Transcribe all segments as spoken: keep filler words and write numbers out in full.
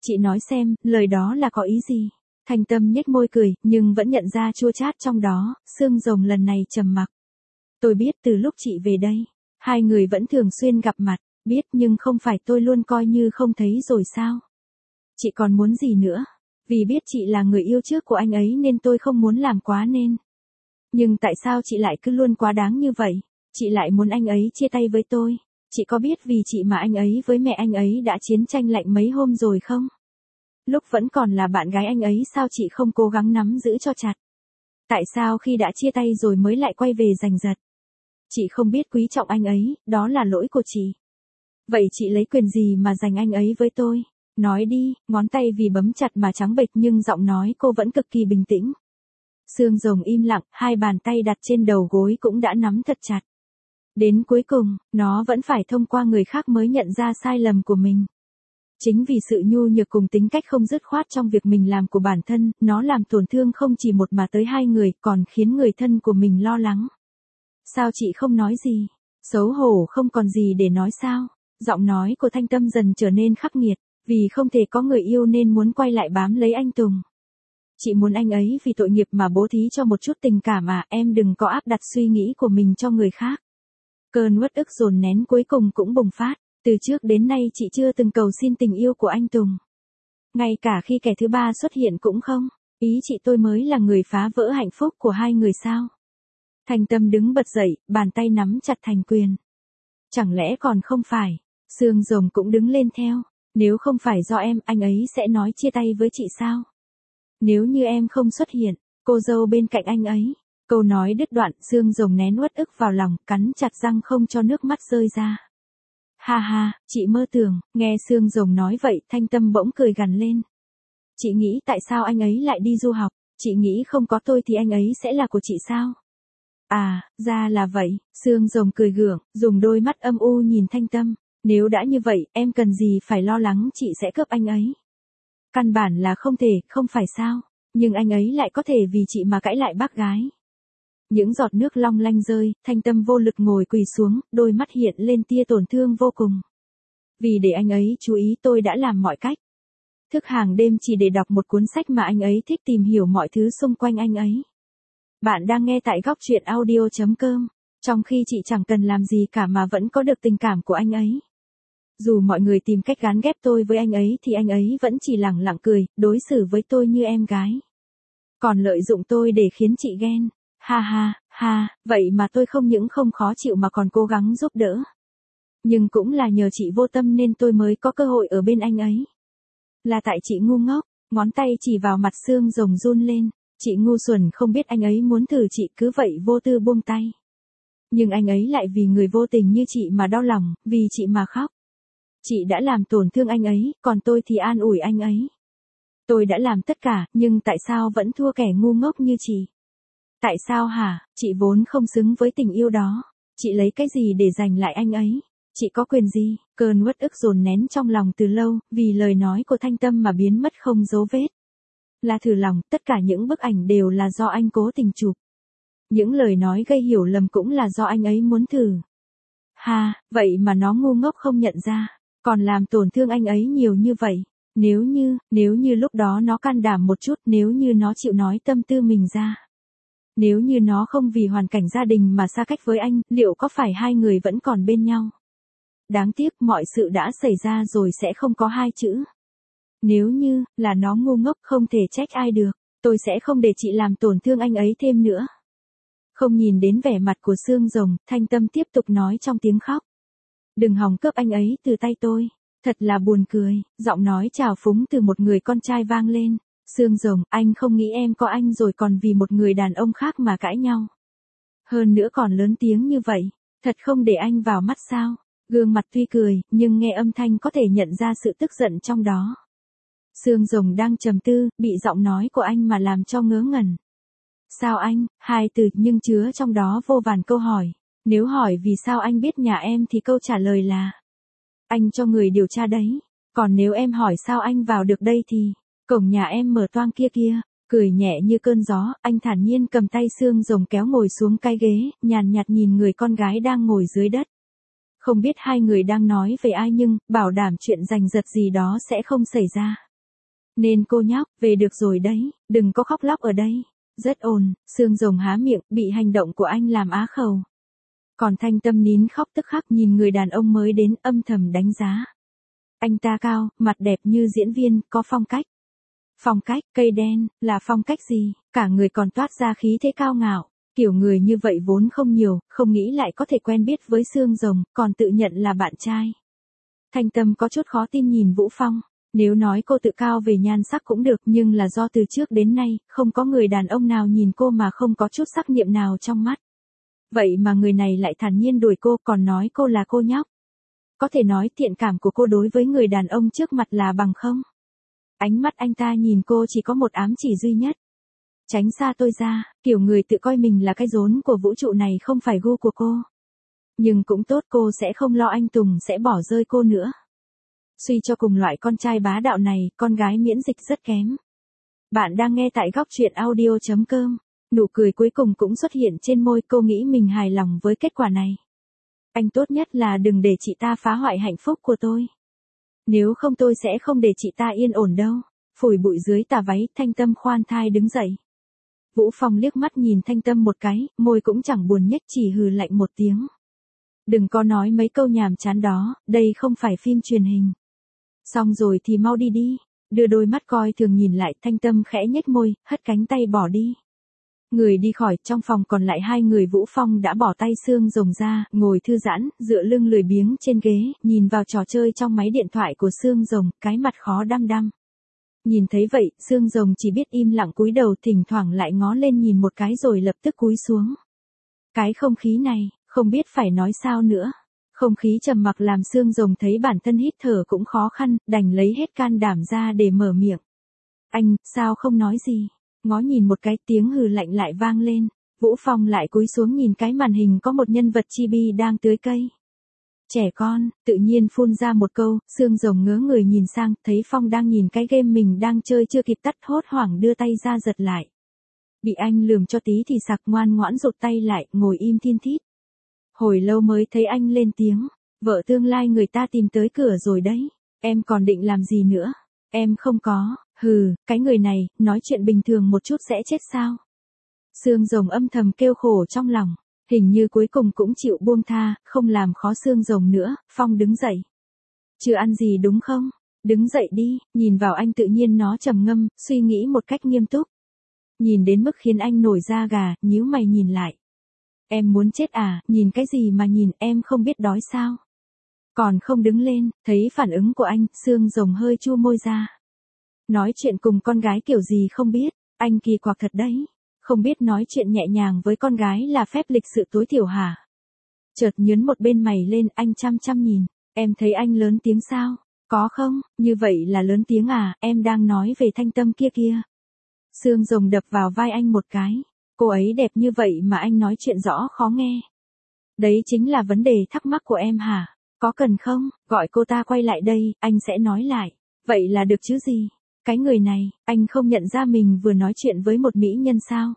Chị nói xem, lời đó là có ý gì? Thanh Tâm nhếch môi cười, nhưng vẫn nhận ra chua chát trong đó, Sương Rồng lần này trầm mặc. Tôi biết từ lúc chị về đây, hai người vẫn thường xuyên gặp mặt, biết nhưng không phải tôi luôn coi như không thấy rồi sao? Chị còn muốn gì nữa? Vì biết chị là người yêu trước của anh ấy nên tôi không muốn làm quá nên. Nhưng tại sao chị lại cứ luôn quá đáng như vậy? Chị lại muốn anh ấy chia tay với tôi. Chị có biết vì chị mà anh ấy với mẹ anh ấy đã chiến tranh lạnh mấy hôm rồi không? Lúc vẫn còn là bạn gái anh ấy sao chị không cố gắng nắm giữ cho chặt? Tại sao khi đã chia tay rồi mới lại quay về giành giật? Chị không biết quý trọng anh ấy, đó là lỗi của chị. Vậy chị lấy quyền gì mà giành anh ấy với tôi? Nói đi, ngón tay vì bấm chặt mà trắng bệch nhưng giọng nói cô vẫn cực kỳ bình tĩnh. Sương Rồng im lặng, hai bàn tay đặt trên đầu gối cũng đã nắm thật chặt. Đến cuối cùng, nó vẫn phải thông qua người khác mới nhận ra sai lầm của mình. Chính vì sự nhu nhược cùng tính cách không dứt khoát trong việc mình làm của bản thân, nó làm tổn thương không chỉ một mà tới hai người, còn khiến người thân của mình lo lắng. Sao chị không nói gì? Xấu hổ không còn gì để nói sao? Giọng nói của Thanh Tâm dần trở nên khắc nghiệt, vì không thể có người yêu nên muốn quay lại bám lấy anh Tùng. Chị muốn anh ấy vì tội nghiệp mà bố thí cho một chút tình cảm à, em đừng có áp đặt suy nghĩ của mình cho người khác. Cơn uất ức dồn nén cuối cùng cũng bùng phát, từ trước đến nay chị chưa từng cầu xin tình yêu của anh Tùng. Ngay cả khi kẻ thứ ba xuất hiện cũng không, ý chị tôi mới là người phá vỡ hạnh phúc của hai người sao? Thanh Tâm đứng bật dậy, bàn tay nắm chặt thành quyền. Chẳng lẽ còn không phải? Sương Rồng cũng đứng lên theo. Nếu không phải do em, anh ấy sẽ nói chia tay với chị sao? Nếu như em không xuất hiện, cô dâu bên cạnh anh ấy. Câu nói đứt đoạn, Sương Rồng nén uất ức vào lòng, cắn chặt răng không cho nước mắt rơi ra. Ha ha, chị mơ tưởng, nghe Sương Rồng nói vậy, Thanh Tâm bỗng cười gằn lên. Chị nghĩ tại sao anh ấy lại đi du học? Chị nghĩ không có tôi thì anh ấy sẽ là của chị sao? À, ra là vậy, Sương Rồng cười gượng, dùng đôi mắt âm u nhìn Thanh Tâm. Nếu đã như vậy, em cần gì phải lo lắng chị sẽ cướp anh ấy? Căn bản là không thể, không phải sao? Nhưng anh ấy lại có thể vì chị mà cãi lại bác gái. Những giọt nước long lanh rơi, Thanh Tâm vô lực ngồi quỳ xuống, đôi mắt hiện lên tia tổn thương vô cùng. Vì để anh ấy chú ý tôi đã làm mọi cách. Thức hàng đêm chỉ để đọc một cuốn sách mà anh ấy thích, tìm hiểu mọi thứ xung quanh anh ấy. Bạn đang nghe tại góc truyện audio chấm com, trong khi chị chẳng cần làm gì cả mà vẫn có được tình cảm của anh ấy. Dù mọi người tìm cách gán ghép tôi với anh ấy thì anh ấy vẫn chỉ lẳng lặng cười, đối xử với tôi như em gái. Còn lợi dụng tôi để khiến chị ghen. Ha ha, ha, vậy mà tôi không những không khó chịu mà còn cố gắng giúp đỡ. Nhưng cũng là nhờ chị vô tâm nên tôi mới có cơ hội ở bên anh ấy. Là tại chị ngu ngốc, ngón tay chỉ vào mặt Sương Rồng run lên. Chị ngu xuẩn không biết anh ấy muốn thử chị cứ vậy vô tư buông tay. Nhưng anh ấy lại vì người vô tình như chị mà đau lòng, vì chị mà khóc. Chị đã làm tổn thương anh ấy, còn tôi thì an ủi anh ấy. Tôi đã làm tất cả, nhưng tại sao vẫn thua kẻ ngu ngốc như chị? Tại sao hả? Chị vốn không xứng với tình yêu đó. Chị lấy cái gì để giành lại anh ấy? Chị có quyền gì? Cơn uất ức dồn nén trong lòng từ lâu, vì lời nói của Thanh Tâm mà biến mất không dấu vết. Là thử lòng, tất cả những bức ảnh đều là do anh cố tình chụp. Những lời nói gây hiểu lầm cũng là do anh ấy muốn thử. Ha, vậy mà nó ngu ngốc không nhận ra, còn làm tổn thương anh ấy nhiều như vậy. Nếu như, nếu như lúc đó nó can đảm một chút, nếu như nó chịu nói tâm tư mình ra. Nếu như nó không vì hoàn cảnh gia đình mà xa cách với anh, liệu có phải hai người vẫn còn bên nhau? Đáng tiếc mọi sự đã xảy ra rồi sẽ không có hai chữ. Nếu như, là nó ngu ngốc không thể trách ai được, tôi sẽ không để chị làm tổn thương anh ấy thêm nữa. Không nhìn đến vẻ mặt của Sương Rồng, Thanh Tâm tiếp tục nói trong tiếng khóc. Đừng hòng cướp anh ấy từ tay tôi. Thật là buồn cười, giọng nói trào phúng từ một người con trai vang lên. Sương Rồng, anh không nghĩ em có anh rồi còn vì một người đàn ông khác mà cãi nhau. Hơn nữa còn lớn tiếng như vậy, thật không để anh vào mắt sao? Gương mặt tuy cười, nhưng nghe âm thanh có thể nhận ra sự tức giận trong đó. Sương Rồng đang trầm tư, bị giọng nói của anh mà làm cho ngớ ngẩn. Sao anh? Hai từ nhưng chứa trong đó vô vàn câu hỏi. Nếu hỏi vì sao anh biết nhà em thì câu trả lời là anh cho người điều tra đấy. Còn nếu em hỏi sao anh vào được đây thì cổng nhà em mở toang kia kia. Cười nhẹ như cơn gió, anh thản nhiên cầm tay Sương Rồng kéo ngồi xuống cái ghế, nhàn nhạt nhìn người con gái đang ngồi dưới đất. Không biết hai người đang nói về ai nhưng, bảo đảm chuyện giành giật gì đó sẽ không xảy ra. Nên cô nhóc, về được rồi đấy, đừng có khóc lóc ở đây. Rất ồn, Sương Rồng há miệng, bị hành động của anh làm á khẩu. Còn Thanh Tâm nín khóc tức khắc nhìn người đàn ông mới đến âm thầm đánh giá. Anh ta cao, mặt đẹp như diễn viên, có phong cách. Phong cách, cây đen, là phong cách gì, cả người còn toát ra khí thế cao ngạo. Kiểu người như vậy vốn không nhiều, không nghĩ lại có thể quen biết với Sương Rồng, còn tự nhận là bạn trai. Thanh Tâm có chút khó tin nhìn Vũ Phong. Nếu nói cô tự cao về nhan sắc cũng được, nhưng là do từ trước đến nay, không có người đàn ông nào nhìn cô mà không có chút sắc niệm nào trong mắt. Vậy mà người này lại thản nhiên đuổi cô, còn nói cô là cô nhóc. Có thể nói thiện cảm của cô đối với người đàn ông trước mặt là bằng không. Ánh mắt anh ta nhìn cô chỉ có một ám chỉ duy nhất. Tránh xa tôi ra, kiểu người tự coi mình là cái rốn của vũ trụ này không phải gu của cô. Nhưng cũng tốt, cô sẽ không lo anh Tùng sẽ bỏ rơi cô nữa. Suy cho cùng loại con trai bá đạo này, con gái miễn dịch rất kém. Bạn đang nghe tại góc truyện audio chấm com. Nụ cười cuối cùng cũng xuất hiện trên môi, cô nghĩ mình hài lòng với kết quả này. Anh tốt nhất là đừng để chị ta phá hoại hạnh phúc của tôi. Nếu không tôi sẽ không để chị ta yên ổn đâu. Phủi bụi dưới tà váy, Thanh Tâm khoan thai đứng dậy. Vũ Phong liếc mắt nhìn Thanh Tâm một cái, môi cũng chẳng buồn nhếch, chỉ hừ lạnh một tiếng. Đừng có nói mấy câu nhàm chán đó, đây không phải phim truyền hình. Xong rồi thì mau đi đi. Đưa đôi mắt coi thường nhìn lại, Thanh Tâm khẽ nhếch môi, hất cánh tay bỏ đi. Người đi khỏi, trong phòng còn lại hai người. Vũ Phong đã bỏ tay Sương Rồng ra, ngồi thư giãn, dựa lưng lười biếng trên ghế, nhìn vào trò chơi trong máy điện thoại của Sương Rồng, cái mặt khó đăm đăm. Nhìn thấy vậy, Sương Rồng chỉ biết im lặng cúi đầu, thỉnh thoảng lại ngó lên nhìn một cái rồi lập tức cúi xuống. Cái không khí này, không biết phải nói sao nữa. Không khí trầm mặc làm Sương Rồng thấy bản thân hít thở cũng khó khăn, đành lấy hết can đảm ra để mở miệng. Anh, sao không nói gì? Ngó nhìn một cái, tiếng hừ lạnh lại vang lên. Vũ Phong lại cúi xuống nhìn cái màn hình có một nhân vật chibi đang tưới cây. Trẻ con, tự nhiên phun ra một câu. Sương Rồng ngớ người nhìn sang, thấy Phong đang nhìn cái game mình đang chơi chưa kịp tắt, hốt hoảng đưa tay ra giật lại. Bị anh lườm cho tí thì sặc, ngoan ngoãn rụt tay lại, ngồi im thiên thít. Hồi lâu mới thấy anh lên tiếng. Vợ tương lai người ta tìm tới cửa rồi đấy. Em còn định làm gì nữa? Em không có. Hừ, cái người này, nói chuyện bình thường một chút sẽ chết sao? Sương Rồng âm thầm kêu khổ trong lòng. Hình như cuối cùng cũng chịu buông tha, không làm khó Sương Rồng nữa. Phong đứng dậy. Chưa ăn gì đúng không? Đứng dậy đi. Nhìn vào anh tự nhiên nó trầm ngâm, suy nghĩ một cách nghiêm túc. Nhìn đến mức khiến anh nổi da gà, nhíu mày nhìn lại. Em muốn chết à? Nhìn cái gì mà nhìn, em không biết đói sao? Còn không đứng lên. Thấy phản ứng của anh, Sương Rồng hơi chua môi ra. Nói chuyện cùng con gái kiểu gì không biết, anh kỳ quặc thật đấy. Không biết nói chuyện nhẹ nhàng với con gái là phép lịch sự tối thiểu hả? Chợt nhướng một bên mày lên, anh chăm chăm nhìn. Em thấy anh lớn tiếng sao? Có không? Như vậy là lớn tiếng à? Em đang nói về Thanh Tâm kia kia. Sương Rồng đập vào vai anh một cái. Cô ấy đẹp như vậy mà anh nói chuyện rõ khó nghe. Đấy chính là vấn đề thắc mắc của em hả? Có cần không? Gọi cô ta quay lại đây, anh sẽ nói lại. Vậy là được chứ gì? Cái người này, anh không nhận ra mình vừa nói chuyện với một mỹ nhân sao?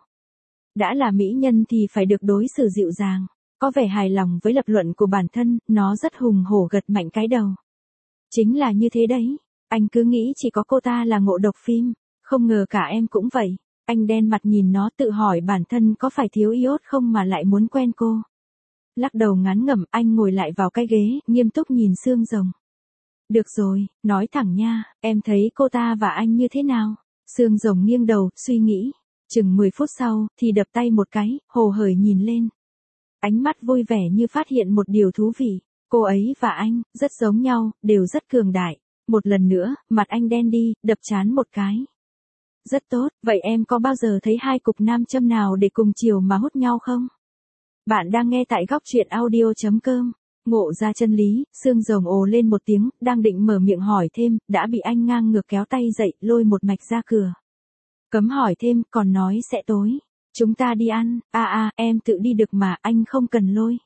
Đã là mỹ nhân thì phải được đối xử dịu dàng. Có vẻ hài lòng với lập luận của bản thân, nó rất hùng hổ gật mạnh cái đầu. Chính là như thế đấy. Anh cứ nghĩ chỉ có cô ta là ngộ độc phim. Không ngờ cả em cũng vậy. Anh đen mặt nhìn nó, tự hỏi bản thân có phải thiếu iốt không mà lại muốn quen cô. Lắc đầu ngán ngẩm, anh ngồi lại vào cái ghế, nghiêm túc nhìn Sương Rồng. Được rồi, nói thẳng nha, em thấy cô ta và anh như thế nào? Sương Rồng nghiêng đầu, suy nghĩ. Chừng mười phút sau, thì đập tay một cái, hồ hởi nhìn lên. Ánh mắt vui vẻ như phát hiện một điều thú vị. Cô ấy và anh, rất giống nhau, đều rất cường đại. Một lần nữa, mặt anh đen đi, đập trán một cái. Rất tốt, vậy em có bao giờ thấy hai cục nam châm nào để cùng chiều mà hút nhau không? Bạn đang nghe tại góc truyện audio chấm com. Ngộ ra chân lý, Sương Rồng ồ lên một tiếng, đang định mở miệng hỏi thêm, đã bị anh ngang ngược kéo tay dậy, lôi một mạch ra cửa. Cấm hỏi thêm, còn nói sẽ tối. Chúng ta đi ăn, a a, em tự đi được mà, anh không cần lôi.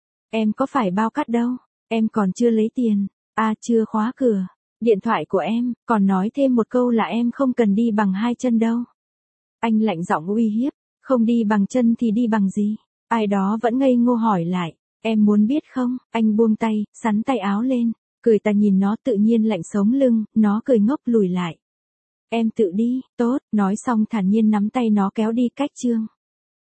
Em có phải bao cát đâu, em còn chưa lấy tiền, a à, chưa khóa cửa. Điện thoại của em, còn nói thêm một câu là em không cần đi bằng hai chân đâu. Anh lạnh giọng uy hiếp, không đi bằng chân thì đi bằng gì? Ai đó vẫn ngây ngô hỏi lại, em muốn biết không? Anh buông tay, sắn tay áo lên, cười ta nhìn nó tự nhiên lạnh sống lưng, nó cười ngốc lùi lại. Em tự đi, tốt, nói xong thản nhiên nắm tay nó kéo đi cách Trương.